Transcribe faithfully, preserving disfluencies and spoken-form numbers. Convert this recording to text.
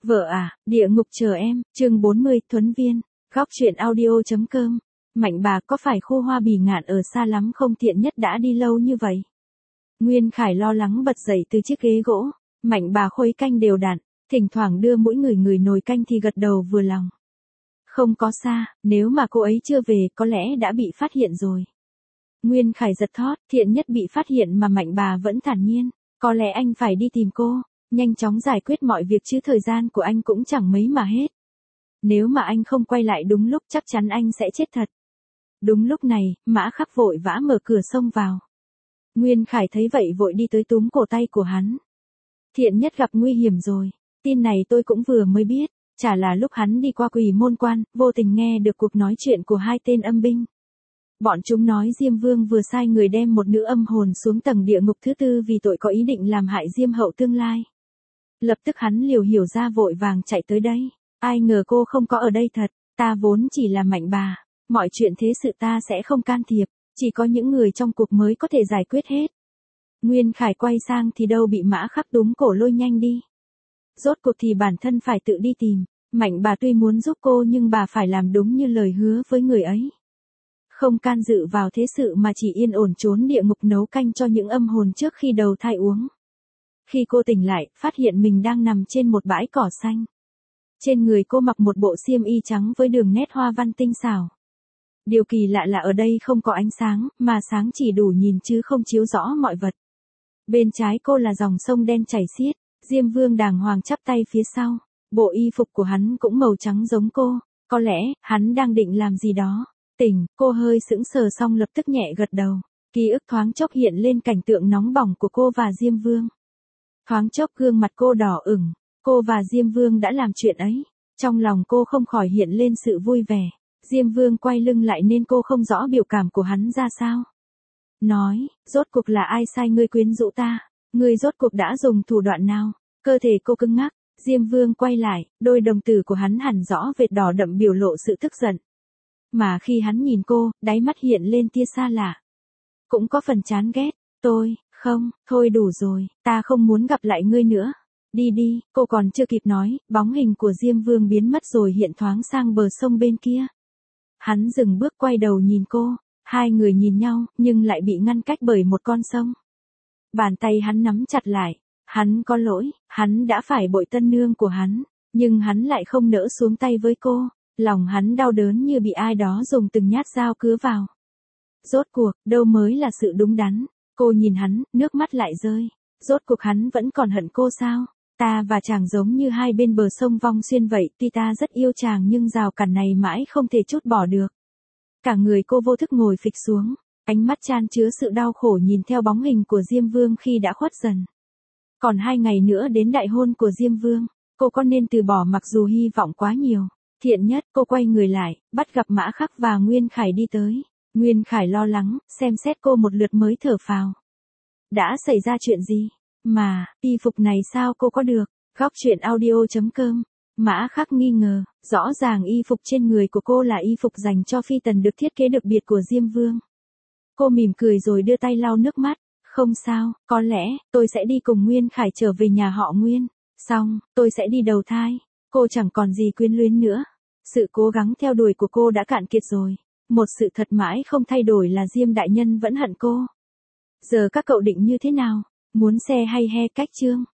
Vợ à, địa ngục chờ em, chương bốn mươi, Thuấn Viên, góc truyện audio.com. Mạnh bà có phải khô hoa bì ngạn ở xa lắm không? Thiện Nhất đã đi lâu như vậy. Nguyên Khải lo lắng bật dậy từ chiếc ghế gỗ. Mạnh bà khuấy canh đều đặn, thỉnh thoảng đưa mỗi người người nồi canh thì gật đầu vừa lòng. Không có xa, nếu mà cô ấy chưa về có lẽ đã bị phát hiện rồi. Nguyên Khải giật thót, Thiện Nhất bị phát hiện mà Mạnh bà vẫn thản nhiên. Có lẽ anh phải đi tìm cô, nhanh chóng giải quyết mọi việc chứ thời gian của anh cũng chẳng mấy mà hết. Nếu mà anh không quay lại đúng lúc chắc chắn anh sẽ chết thật. Đúng lúc này, Mã Khắc vội vã mở cửa xông vào. Nguyên Khải thấy vậy vội đi tới túm cổ tay của hắn. Thiện Nhất gặp nguy hiểm rồi, tin này tôi cũng vừa mới biết, chả là lúc hắn đi qua Quỷ Môn Quan, vô tình nghe được cuộc nói chuyện của hai tên âm binh. Bọn chúng nói Diêm Vương vừa sai người đem một nữ âm hồn xuống tầng địa ngục thứ tư vì tội có ý định làm hại Diêm Hậu tương lai. Lập tức hắn liều hiểu ra vội vàng chạy tới đây. Ai ngờ cô không có ở đây thật, ta vốn chỉ là Mạnh bà, mọi chuyện thế sự ta sẽ không can thiệp, chỉ có những người trong cuộc mới có thể giải quyết hết. Nguyên Khải quay sang thì đâu bị Mã Khắc túm cổ lôi nhanh đi. Rốt cuộc thì bản thân phải tự đi tìm, Mạnh bà tuy muốn giúp cô nhưng bà phải làm đúng như lời hứa với người ấy. Không can dự vào thế sự mà chỉ yên ổn trốn địa ngục nấu canh cho những âm hồn trước khi đầu thai uống. Khi cô tỉnh lại, phát hiện mình đang nằm trên một bãi cỏ xanh. Trên người cô mặc một bộ xiêm y trắng với đường nét hoa văn tinh xảo. Điều kỳ lạ là ở đây không có ánh sáng, mà sáng chỉ đủ nhìn chứ không chiếu rõ mọi vật. Bên trái cô là dòng sông đen chảy xiết, Diêm Vương đàng hoàng chắp tay phía sau. Bộ y phục của hắn cũng màu trắng giống cô, có lẽ hắn đang định làm gì đó. Tỉnh, cô hơi sững sờ xong lập tức nhẹ gật đầu. Ký ức thoáng chốc hiện lên cảnh tượng nóng bỏng của cô và Diêm Vương. Thoáng chốc gương mặt cô đỏ ửng, cô và Diêm Vương đã làm chuyện ấy. Trong lòng cô không khỏi hiện lên sự vui vẻ. Diêm Vương quay lưng lại nên cô không rõ biểu cảm của hắn ra sao. Nói, rốt cuộc là ai sai ngươi quyến rũ ta? Ngươi rốt cuộc đã dùng thủ đoạn nào? Cơ thể cô cứng ngắc, Diêm Vương quay lại, đôi đồng tử của hắn hẳn rõ vệt đỏ đậm biểu lộ sự tức giận. Mà khi hắn nhìn cô, đáy mắt hiện lên tia xa lạ. Cũng có phần chán ghét. Tôi, không, thôi đủ rồi, ta không muốn gặp lại ngươi nữa. Đi đi, cô còn chưa kịp nói, bóng hình của Diêm Vương biến mất rồi hiện thoáng sang bờ sông bên kia. Hắn dừng bước quay đầu nhìn cô, hai người nhìn nhau, nhưng lại bị ngăn cách bởi một con sông. Bàn tay hắn nắm chặt lại, hắn có lỗi, hắn đã phải bội tân nương của hắn, nhưng hắn lại không nỡ xuống tay với cô. Lòng hắn đau đớn như bị ai đó dùng từng nhát dao cứa vào. Rốt cuộc, đâu mới là sự đúng đắn. Cô nhìn hắn, nước mắt lại rơi. Rốt cuộc hắn vẫn còn hận cô sao? Ta và chàng giống như hai bên bờ sông Vong Xuyên vậy, tuy ta rất yêu chàng nhưng rào cản này mãi không thể trút bỏ được. Cả người cô vô thức ngồi phịch xuống, ánh mắt chan chứa sự đau khổ nhìn theo bóng hình của Diêm Vương khi đã khuất dần. Còn hai ngày nữa đến đại hôn của Diêm Vương, cô có nên từ bỏ mặc dù hy vọng quá nhiều. Thiện Nhất, cô quay người lại, bắt gặp Mã Khắc và Nguyên Khải đi tới. Nguyên Khải lo lắng, xem xét cô một lượt mới thở phào. Đã xảy ra chuyện gì? Mà, y phục này sao cô có được? Góc truyện audio.com. Mã Khắc nghi ngờ, rõ ràng y phục trên người của cô là y phục dành cho phi tần được thiết kế đặc biệt của Diêm Vương. Cô mỉm cười rồi đưa tay lau nước mắt. Không sao, có lẽ, tôi sẽ đi cùng Nguyên Khải trở về nhà họ Nguyên. Xong, tôi sẽ đi đầu thai. Cô chẳng còn gì quyến luyến nữa. Sự cố gắng theo đuổi của cô đã cạn kiệt rồi. Một sự thật mãi không thay đổi là Diêm đại nhân vẫn hận cô. Giờ các cậu định như thế nào? Muốn xe hay he cách chương?